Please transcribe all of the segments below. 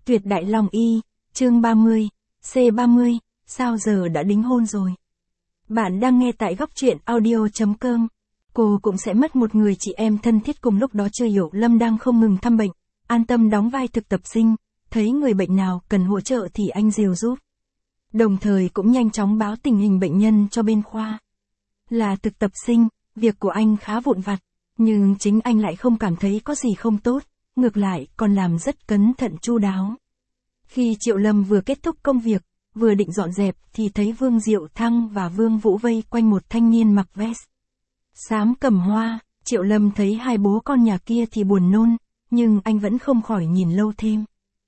Tuyệt đại long y, chương 30, C30, sao giờ đã đính hôn rồi. Bạn đang nghe tại góc truyện audio.com. Cô cũng sẽ mất một người chị em thân thiết cùng lúc đó. Chưa hiểu Lâm đang không ngừng thăm bệnh, an tâm đóng vai thực tập sinh, thấy người bệnh nào cần hỗ trợ thì anh dìu giúp. Đồng thời cũng nhanh chóng báo tình hình bệnh nhân cho bên khoa. Là thực tập sinh, việc của anh khá vụn vặt, nhưng chính anh lại không cảm thấy có gì không tốt, ngược lại còn làm rất cẩn thận chu đáo. Khi Triệu Lâm vừa kết thúc công việc, vừa định dọn dẹp thì thấy Vương Diệu Thăng và Vương Vũ vây quanh một thanh niên mặc vest xám cầm hoa. Triệu Lâm thấy hai bố con nhà kia thì buồn nôn, nhưng anh vẫn không khỏi nhìn lâu thêm.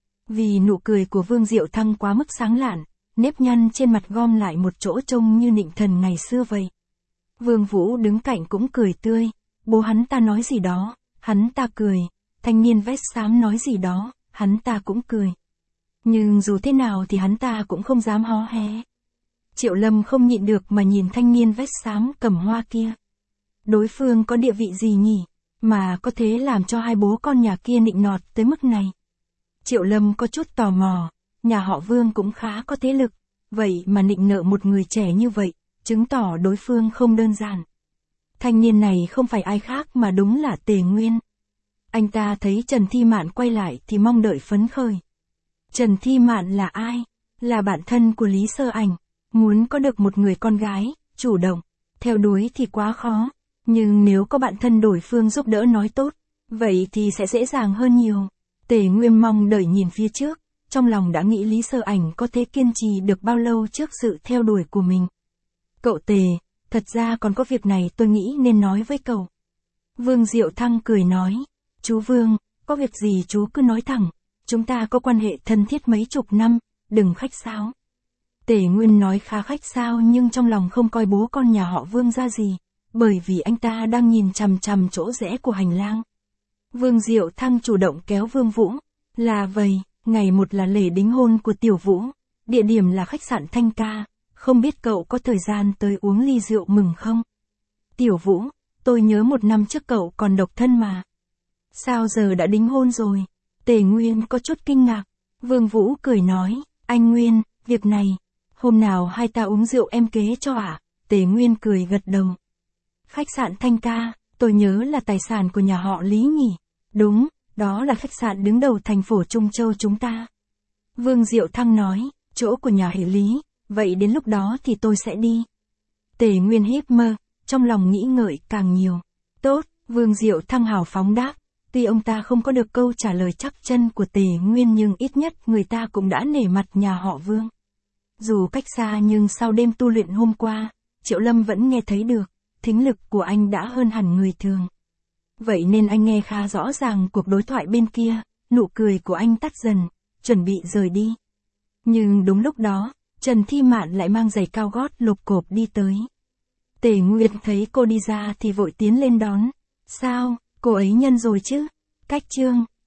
Vì nụ cười của Vương Diệu Thăng quá mức sáng lạn, nếp nhăn trên mặt gom lại một chỗ trông như nịnh thần ngày xưa vậy. Vương Vũ đứng cạnh cũng cười tươi, bố hắn ta nói gì đó, hắn ta cười, thanh niên vest xám nói gì đó, hắn ta cũng cười. Nhưng dù thế nào thì hắn ta cũng không dám hó hé. Triệu Lâm không nhịn được mà nhìn thanh niên vest xám cầm hoa kia. Đối phương có địa vị gì nhỉ, mà có thế làm cho hai bố con nhà kia nịnh nọt tới mức này. Triệu Lâm có chút tò mò, nhà họ Vương cũng khá có thế lực, vậy mà nịnh nợ một người trẻ như vậy, chứng tỏ đối phương không đơn giản. Thanh niên này không phải ai khác mà đúng là Tề Nguyên. Anh ta thấy Trần Thi Mạn quay lại thì mong đợi phấn khởi. Trần Thi Mạn là ai? Là bạn thân của Lý Sơ Ảnh. Muốn có được một người con gái, chủ động, theo đuổi thì quá khó. Nhưng nếu có bạn thân đối phương giúp đỡ nói tốt, vậy thì sẽ dễ dàng hơn nhiều. Tề Nguyên mong đợi nhìn phía trước, trong lòng đã nghĩ Lý Sơ Ảnh có thể kiên trì được bao lâu trước sự theo đuổi của mình. Cậu Tề, thật ra còn có việc này tôi nghĩ nên nói với cậu. Vương Diệu Thăng cười nói, chú Vương, có việc gì chú cứ nói thẳng, chúng ta có quan hệ thân thiết mấy chục năm, đừng khách sáo. Tề Nguyên nói khá khách sáo nhưng trong lòng không coi bố con nhà họ Vương ra gì, bởi vì anh ta đang nhìn chằm chằm chỗ rẽ của hành lang. Vương Diệu Thăng chủ động kéo Vương Vũ, là vậy, ngày một là lễ đính hôn của Tiểu Vũ, địa điểm là khách sạn Thanh Ca, không biết cậu có thời gian tới uống ly rượu mừng không? Tiểu Vũ, tôi nhớ một năm trước cậu còn độc thân mà. Sao giờ đã đính hôn rồi? Tề Nguyên có chút kinh ngạc. Vương Vũ cười nói, anh Nguyên, việc này, hôm nào hai ta uống rượu em kế cho ạ? Tề Nguyên cười gật đầu. Khách sạn Thanh Ca, tôi nhớ là tài sản của nhà họ Lý nhỉ? Đúng, đó là khách sạn đứng đầu thành phố Trung Châu chúng ta. Vương Diệu Thăng nói, chỗ của nhà hệ Lý, vậy đến lúc đó thì tôi sẽ đi. Tề Nguyên híp mơ, trong lòng nghĩ ngợi càng nhiều. Tốt, Vương Diệu Thăng hào phóng đáp. Tuy ông ta không có được câu trả lời chắc chân của Tề Nguyên nhưng ít nhất người ta cũng đã nể mặt nhà họ Vương. Dù cách xa nhưng sau đêm tu luyện hôm qua, Triệu Lâm vẫn nghe thấy được, thính lực của anh đã hơn hẳn người thường. Vậy nên anh nghe khá rõ ràng cuộc đối thoại bên kia, nụ cười của anh tắt dần, chuẩn bị rời đi. Nhưng đúng lúc đó, Trần Thi Mạn lại mang giày cao gót lộp cộp đi tới. Tề Nguyên thấy cô đi ra thì vội tiến lên đón. Sao, cô ấy nhân rồi chứ? Cách chương,